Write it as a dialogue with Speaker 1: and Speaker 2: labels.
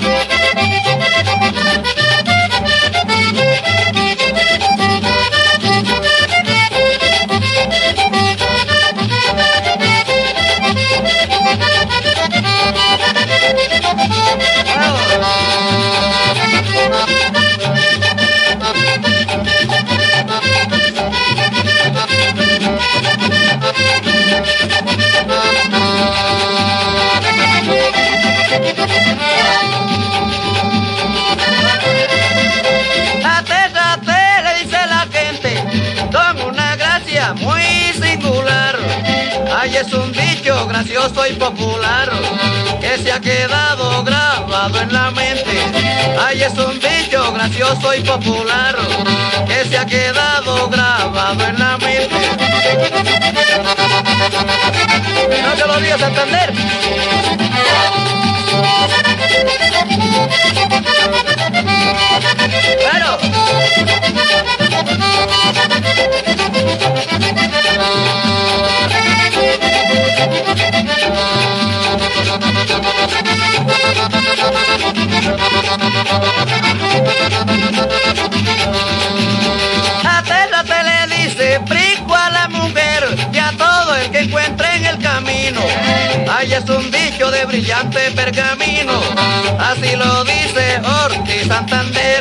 Speaker 1: Muy singular, ay, es un dicho gracioso y popular que se ha quedado grabado en la mente. Ay, es un dicho gracioso y popular que se ha quedado grabado en la mente. No te lo digas a entender. Pero Atérrate, le dice Prisco a la mujer y a todo el que encuentre en el camino. Ay, es un dicho de brillante pergamino, así lo dice Ortiz Santander.